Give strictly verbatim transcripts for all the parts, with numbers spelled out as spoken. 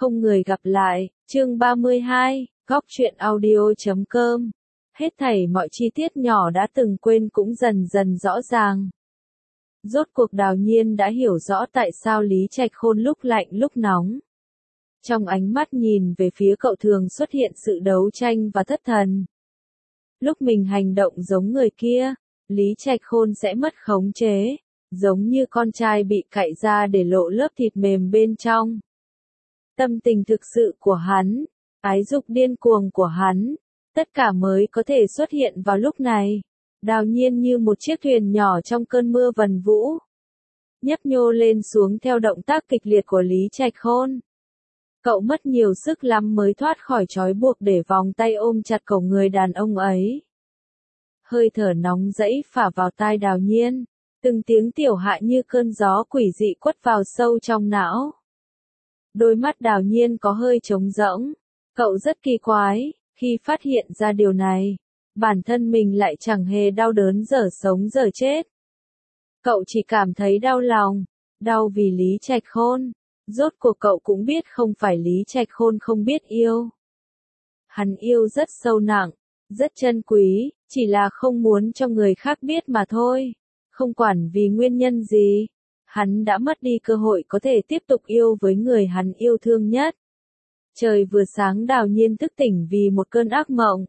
Không người gặp lại, chương ba mươi hai, góc truyện audio chấm com. Hết thảy mọi chi tiết nhỏ đã từng quên cũng dần dần rõ ràng. Rốt cuộc Đào Nhiên đã hiểu rõ tại sao Lý Trạch Khôn lúc lạnh lúc nóng. Trong ánh mắt nhìn về phía cậu thường xuất hiện sự đấu tranh và thất thần. Lúc mình hành động giống người kia, Lý Trạch Khôn sẽ mất khống chế, giống như con trai bị cạy ra để lộ lớp thịt mềm bên trong. Tâm tình thực sự của hắn, ái dục điên cuồng của hắn, tất cả mới có thể xuất hiện vào lúc này. Đào Nhiên như một chiếc thuyền nhỏ trong cơn mưa vần vũ, nhấp nhô lên xuống theo động tác kịch liệt của Lý Trạch Khôn. Cậu mất nhiều sức lắm mới thoát khỏi trói buộc để vòng tay ôm chặt cổ người đàn ông ấy. Hơi thở nóng rẫy phả vào tai Đào Nhiên, từng tiếng tiểu hạ như cơn gió quỷ dị quất vào sâu trong não. Đôi mắt Đào Nhiên có hơi trống rỗng, cậu rất kỳ quái, khi phát hiện ra điều này, bản thân mình lại chẳng hề đau đớn dở sống dở chết. Cậu chỉ cảm thấy đau lòng, đau vì Lý Trạch Khôn. Rốt cuộc cậu cũng biết không phải Lý Trạch Khôn không biết yêu. Hắn yêu rất sâu nặng, rất chân quý, chỉ là không muốn cho người khác biết mà thôi. Không quản vì nguyên nhân gì, hắn đã mất đi cơ hội có thể tiếp tục yêu với người hắn yêu thương nhất. Trời vừa sáng Đào Nhiên thức tỉnh vì một cơn ác mộng.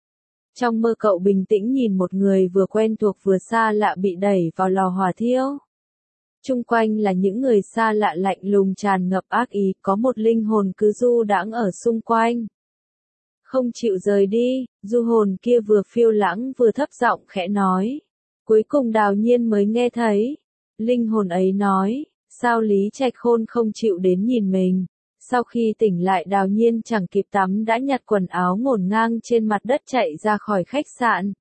Trong mơ cậu bình tĩnh nhìn một người vừa quen thuộc vừa xa lạ bị đẩy vào lò hỏa thiêu. Chung quanh là những người xa lạ lạnh lùng tràn ngập ác ý, có một linh hồn cứ du đãng ở xung quanh. Không chịu rời đi, du hồn kia vừa phiêu lãng vừa thấp giọng khẽ nói. Cuối cùng Đào Nhiên mới nghe thấy. Linh hồn ấy nói, sao Lý Trạch Khôn không chịu đến nhìn mình. Sau khi tỉnh lại Đào Nhiên chẳng kịp tắm đã nhặt quần áo ngổn ngang trên mặt đất chạy ra khỏi khách sạn.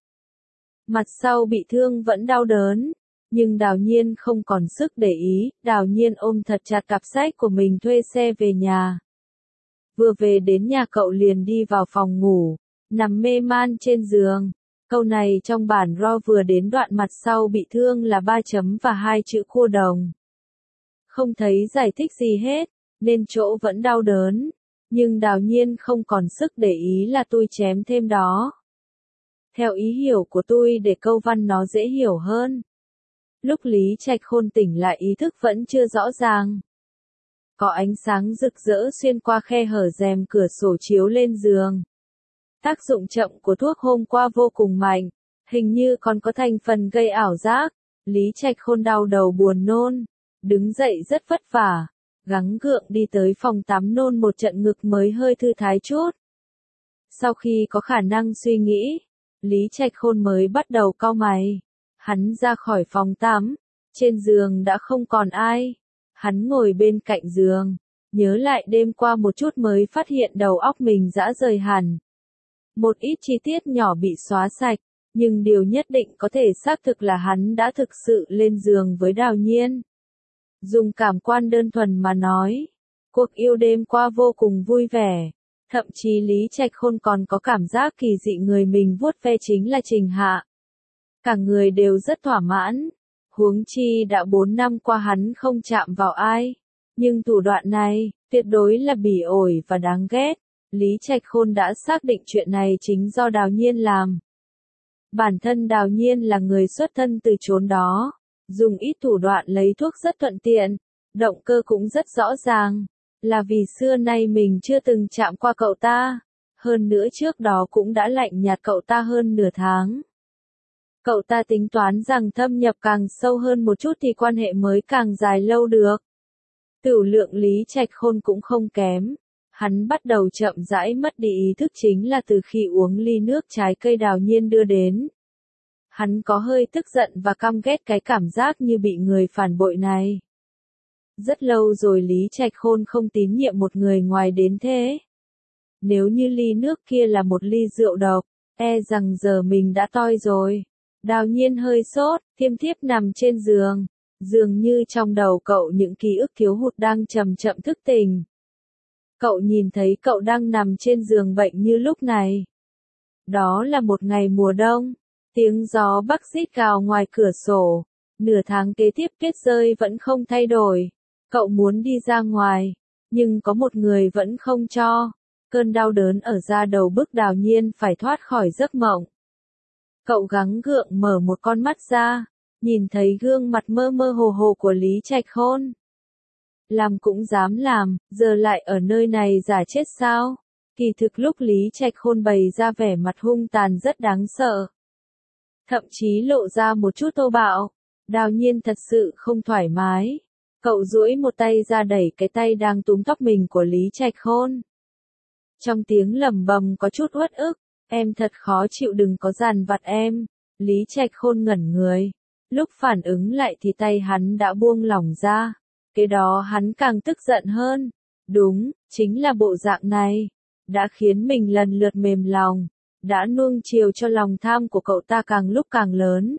Mặt sau bị thương vẫn đau đớn. Nhưng Đào Nhiên không còn sức để ý, Đào Nhiên ôm thật chặt cặp sách của mình thuê xe về nhà. Vừa về đến nhà cậu liền đi vào phòng ngủ, nằm mê man trên giường. Câu này trong bản ro vừa đến đoạn mặt sau bị thương là ba chấm và hai chữ khô đồng. Không thấy giải thích gì hết, nên chỗ vẫn đau đớn. Nhưng Đào Nhiên không còn sức để ý là tôi chém thêm đó. Theo ý hiểu của tôi để câu văn nó dễ hiểu hơn. Lúc Lý Trạch Khôn tỉnh lại ý thức vẫn chưa rõ ràng. Có ánh sáng rực rỡ xuyên qua khe hở rèm cửa sổ chiếu lên giường. Tác dụng chậm của thuốc hôm qua vô cùng mạnh, hình như còn có thành phần gây ảo giác. Lý Trạch Khôn đau đầu buồn nôn, đứng dậy rất vất vả, gắng gượng đi tới phòng tắm nôn một trận ngực mới hơi thư thái chút. Sau khi có khả năng suy nghĩ, Lý Trạch Khôn mới bắt đầu cau mày. Hắn ra khỏi phòng tắm, trên giường đã không còn ai. Hắn ngồi bên cạnh giường, nhớ lại đêm qua một chút mới phát hiện đầu óc mình dã rời hẳn. Một ít chi tiết nhỏ bị xóa sạch, nhưng điều nhất định có thể xác thực là hắn đã thực sự lên giường với Đào Nhiên. Dùng cảm quan đơn thuần mà nói, cuộc yêu đêm qua vô cùng vui vẻ. Thậm chí Lý Trạch Khôn còn có cảm giác kỳ dị người mình vuốt ve chính là Trình Hạ. Cả người đều rất thỏa mãn, huống chi đã bốn năm qua hắn không chạm vào ai. Nhưng thủ đoạn này, tuyệt đối là bỉ ổi và đáng ghét. Lý Trạch Khôn đã xác định chuyện này chính do Đào Nhiên làm. Bản thân Đào Nhiên là người xuất thân từ chốn đó, dùng ít thủ đoạn lấy thuốc rất thuận tiện, động cơ cũng rất rõ ràng, là vì xưa nay mình chưa từng chạm qua cậu ta, hơn nữa trước đó cũng đã lạnh nhạt cậu ta hơn nửa tháng. Cậu ta tính toán rằng thâm nhập càng sâu hơn một chút thì quan hệ mới càng dài lâu được. Tửu lượng Lý Trạch Khôn cũng không kém. Hắn bắt đầu chậm rãi mất đi ý thức chính là từ khi uống ly nước trái cây Đào Nhiên đưa đến. Hắn có hơi tức giận và căm ghét cái cảm giác như bị người phản bội này. Rất lâu rồi Lý Trạch Khôn không tín nhiệm một người ngoài đến thế. Nếu như ly nước kia là một ly rượu độc, e rằng giờ mình đã toi rồi. Đào Nhiên hơi sốt, thiêm thiếp nằm trên giường. Dường như trong đầu cậu những ký ức thiếu hụt đang chậm chậm thức tỉnh. Cậu nhìn thấy cậu đang nằm trên giường bệnh như lúc này. Đó là một ngày mùa đông. Tiếng gió bắc rít gào ngoài cửa sổ. Nửa tháng kế tiếp tuyết rơi vẫn không thay đổi. Cậu muốn đi ra ngoài. Nhưng có một người vẫn không cho. Cơn đau đớn ở da đầu bức Đào Nhiên phải thoát khỏi giấc mộng. Cậu gắng gượng mở một con mắt ra, nhìn thấy gương mặt mơ mơ hồ hồ của Lý Trạch Khôn. Làm cũng dám làm, giờ lại ở nơi này giả chết sao? Kỳ thực lúc Lý Trạch Khôn bày ra vẻ mặt hung tàn rất đáng sợ. Thậm chí lộ ra một chút thô bạo. Đào Nhiên thật sự không thoải mái. Cậu duỗi một tay ra đẩy cái tay đang túm tóc mình của Lý Trạch Khôn. Trong tiếng lẩm bẩm có chút uất ức, em thật khó chịu, đừng có dằn vặt em. Lý Trạch Khôn ngẩn người. Lúc phản ứng lại thì tay hắn đã buông lỏng ra. Kế đó hắn càng tức giận hơn. Đúng, chính là bộ dạng này. Đã khiến mình lần lượt mềm lòng. Đã nuông chiều cho lòng tham của cậu ta càng lúc càng lớn.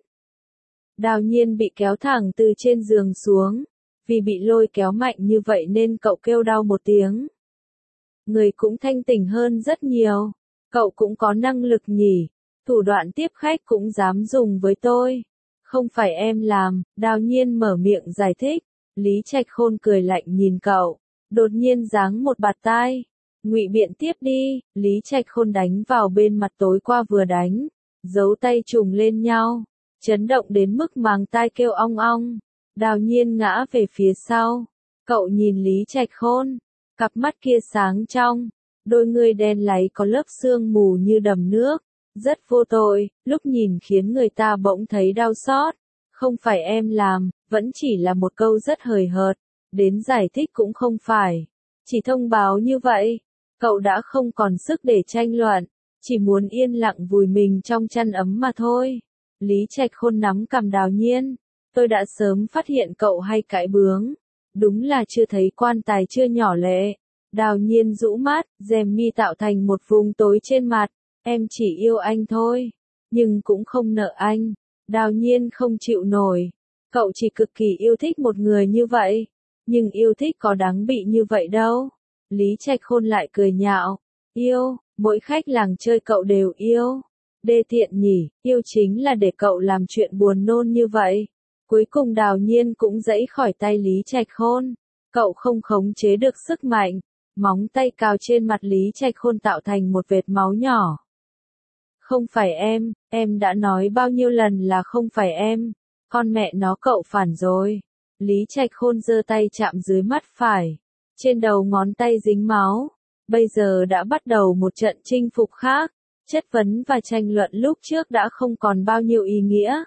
Đào Nhiên bị kéo thẳng từ trên giường xuống. Vì bị lôi kéo mạnh như vậy nên cậu kêu đau một tiếng. Người cũng thanh tỉnh hơn rất nhiều. Cậu cũng có năng lực nhỉ. Thủ đoạn tiếp khách cũng dám dùng với tôi. Không phải em làm, Đào Nhiên mở miệng giải thích. Lý Trạch Khôn cười lạnh nhìn cậu. Đột nhiên giáng một bạt tai. Ngụy biện tiếp đi. Lý Trạch Khôn đánh vào bên mặt tối qua vừa đánh. Dấu tay trùng lên nhau. Chấn động đến mức màng tai kêu ong ong. Đào Nhiên ngã về phía sau. Cậu nhìn Lý Trạch Khôn. Cặp mắt kia sáng trong. Đôi người đen láy có lớp sương mù như đầm nước. Rất vô tội, lúc nhìn khiến người ta bỗng thấy đau xót. Không phải em làm, vẫn chỉ là một câu rất hời hợt. Đến giải thích cũng không phải. Chỉ thông báo như vậy. Cậu đã không còn sức để tranh luận. Chỉ muốn yên lặng vùi mình trong chăn ấm mà thôi. Lý Trạch Khôn nắm cằm Đào Nhiên. Tôi đã sớm phát hiện cậu hay cãi bướng. Đúng là chưa thấy quan tài chưa nhỏ lệ. Đào Nhiên rũ mắt, rèm mi tạo thành một vùng tối trên mặt. Em chỉ yêu anh thôi. Nhưng cũng không nợ anh. Đào Nhiên không chịu nổi. Cậu chỉ cực kỳ yêu thích một người như vậy. Nhưng yêu thích có đáng bị như vậy đâu. Lý Trạch Khôn lại cười nhạo. Yêu, mỗi khách làng chơi cậu đều yêu. Đê tiện nhỉ, yêu chính là để cậu làm chuyện buồn nôn như vậy. Cuối cùng Đào Nhiên cũng giãy khỏi tay Lý Trạch Khôn. Cậu không khống chế được sức mạnh. Móng tay cào trên mặt Lý Trạch Khôn tạo thành một vệt máu nhỏ. Không phải em, em đã nói bao nhiêu lần là không phải em. Con mẹ nó cậu phản rồi. Lý Trạch Khôn giơ tay chạm dưới mắt phải. Trên đầu ngón tay dính máu. Bây giờ đã bắt đầu một trận chinh phục khác. Chất vấn và tranh luận lúc trước đã không còn bao nhiêu ý nghĩa.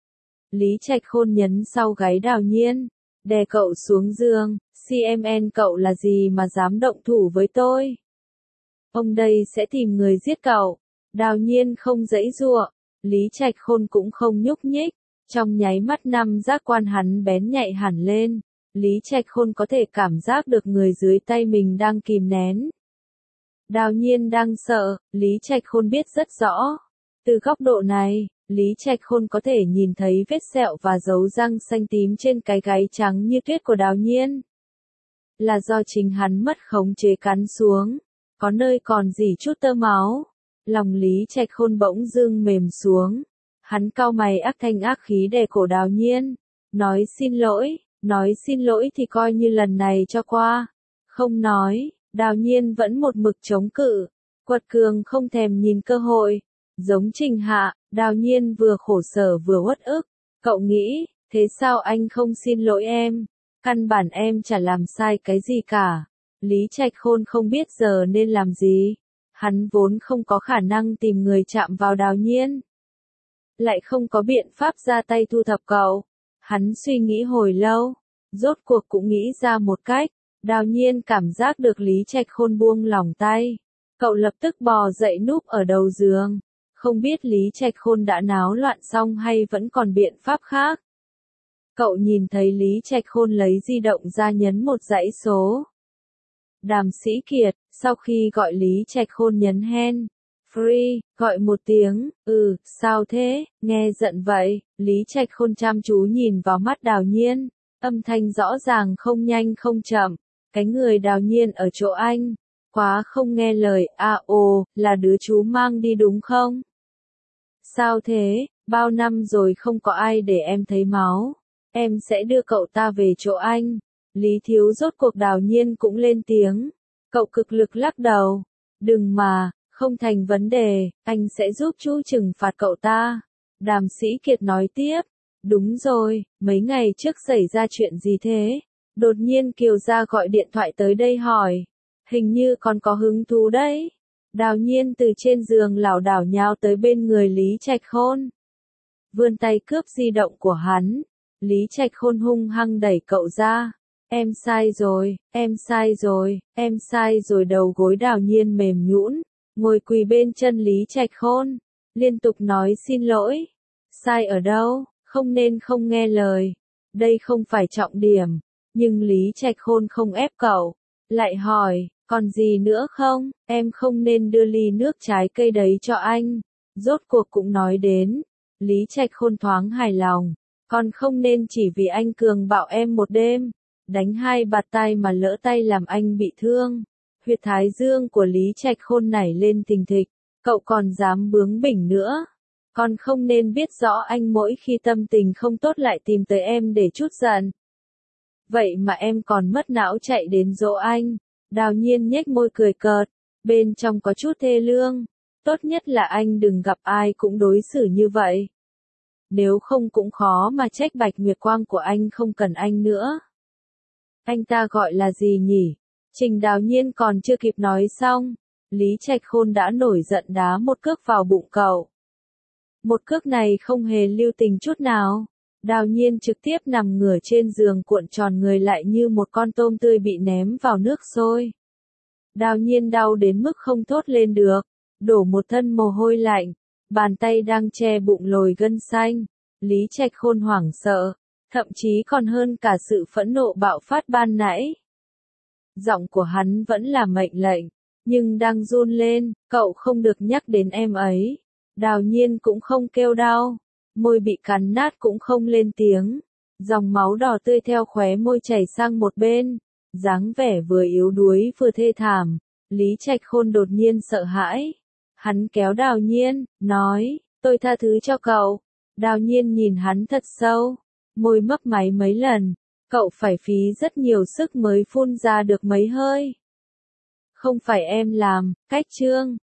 Lý Trạch Khôn nhấn sau gáy Đào Nhiên. Đè cậu xuống giường. xê em en cậu là gì mà dám động thủ với tôi? Ông đây sẽ tìm người giết cậu. Đào Nhiên không giãy giụa. Lý Trạch Khôn cũng không nhúc nhích. Trong nháy mắt năm giác quan hắn bén nhạy hẳn lên. Lý Trạch Khôn có thể cảm giác được người dưới tay mình đang kìm nén. Đào Nhiên đang sợ, Lý Trạch Khôn biết rất rõ. Từ góc độ này, Lý Trạch Khôn có thể nhìn thấy vết sẹo và dấu răng xanh tím trên cái gáy trắng như tuyết của Đào Nhiên. Là do chính hắn mất khống chế cắn xuống. Có nơi còn rỉ chút tơ máu. Lòng Lý Trạch Khôn bỗng dưng mềm xuống. Hắn cau mày ác thanh ác khí đè cổ Đào Nhiên. Nói xin lỗi, nói xin lỗi thì coi như lần này cho qua. Không nói, Đào Nhiên vẫn một mực chống cự. Quật cường không thèm nhìn cơ hội. Giống Trình Hạ, Đào Nhiên vừa khổ sở vừa uất ức. Cậu nghĩ, thế sao anh không xin lỗi em? Căn bản em chả làm sai cái gì cả. Lý Trạch Khôn không biết giờ nên làm gì. Hắn vốn không có khả năng tìm người chạm vào Đào Nhiên. Lại không có biện pháp ra tay thu thập cậu. Hắn suy nghĩ hồi lâu. Rốt cuộc cũng nghĩ ra một cách. Đào Nhiên cảm giác được Lý Trạch Khôn buông lỏng tay. Cậu lập tức bò dậy núp ở đầu giường. Không biết Lý Trạch Khôn đã náo loạn xong hay vẫn còn biện pháp khác. Cậu nhìn thấy Lý Trạch Khôn lấy di động ra nhấn một dãy số. Đàm Sĩ Kiệt, sau khi gọi Lý Trạch Khôn nhấn hand free, gọi một tiếng, ừ, sao thế, nghe giận vậy, Lý Trạch Khôn chăm chú nhìn vào mắt Đào Nhiên, âm thanh rõ ràng không nhanh không chậm, cái người Đào Nhiên ở chỗ anh, quá không nghe lời, à ồ, là đứa chú mang đi đúng không? Sao thế, bao năm rồi không có ai để em thấy máu, em sẽ đưa cậu ta về chỗ anh. Lý Thiếu rốt cuộc Đào Nhiên cũng lên tiếng. Cậu cực lực lắc đầu. Đừng mà, không thành vấn đề, anh sẽ giúp chú trừng phạt cậu ta. Đàm Sĩ Kiệt nói tiếp. Đúng rồi, mấy ngày trước xảy ra chuyện gì thế? Đột nhiên Kiều Gia gọi điện thoại tới đây hỏi. Hình như còn có hứng thú đấy. Đào Nhiên từ trên giường lảo đảo nhào tới bên người Lý Trạch Khôn. Vươn tay cướp di động của hắn. Lý Trạch Khôn hung hăng đẩy cậu ra. Em sai rồi, em sai rồi, em sai rồi. Đầu gối Đào Nhiên mềm nhũn, ngồi quỳ bên chân Lý Trạch Khôn, liên tục nói xin lỗi. Sai ở đâu, không nên không nghe lời. Đây không phải trọng điểm. Nhưng Lý Trạch Khôn không ép cậu. Lại hỏi, còn gì nữa không? Em không nên đưa ly nước trái cây đấy cho anh. Rốt cuộc cũng nói đến. Lý Trạch Khôn thoáng hài lòng. Còn không nên chỉ vì anh cường bạo em một đêm. Đánh hai bạt tay mà lỡ tay làm anh bị thương. Huyệt thái dương của Lý Trạch Khôn nảy lên thình thịch. Cậu còn dám bướng bỉnh nữa. Còn không nên biết rõ anh mỗi khi tâm tình không tốt lại tìm tới em để trút giận. Vậy mà em còn mất não chạy đến dỗ anh. Đào Nhiên nhếch môi cười cợt. Bên trong có chút thê lương. Tốt nhất là anh đừng gặp ai cũng đối xử như vậy. Nếu không cũng khó mà trách Bạch Nguyệt Quang của anh không cần anh nữa. Anh ta gọi là gì nhỉ? Trình Đào Nhiên còn chưa kịp nói xong. Lý Trạch Khôn đã nổi giận đá một cước vào bụng cậu. Một cước này không hề lưu tình chút nào. Đào Nhiên trực tiếp nằm ngửa trên giường cuộn tròn người lại như một con tôm tươi bị ném vào nước sôi. Đào Nhiên đau đến mức không thốt lên được. Đổ một thân mồ hôi lạnh. Bàn tay đang che bụng lồi gân xanh. Lý Trạch Khôn hoảng sợ. Thậm chí còn hơn cả sự phẫn nộ bạo phát ban nãy. Giọng của hắn vẫn là mệnh lệnh. Nhưng đang run lên. Cậu không được nhắc đến em ấy. Đào Nhiên cũng không kêu đau. Môi bị cắn nát cũng không lên tiếng. Dòng máu đỏ tươi theo khóe môi chảy sang một bên. Dáng vẻ vừa yếu đuối vừa thê thảm. Lý Trạch Khôn đột nhiên sợ hãi. Hắn kéo Đào Nhiên, nói, tôi tha thứ cho cậu. Đào Nhiên nhìn hắn thật sâu. Môi mấp máy mấy lần. Cậu phải phí rất nhiều sức mới phun ra được mấy hơi. Không phải em làm, cách trương.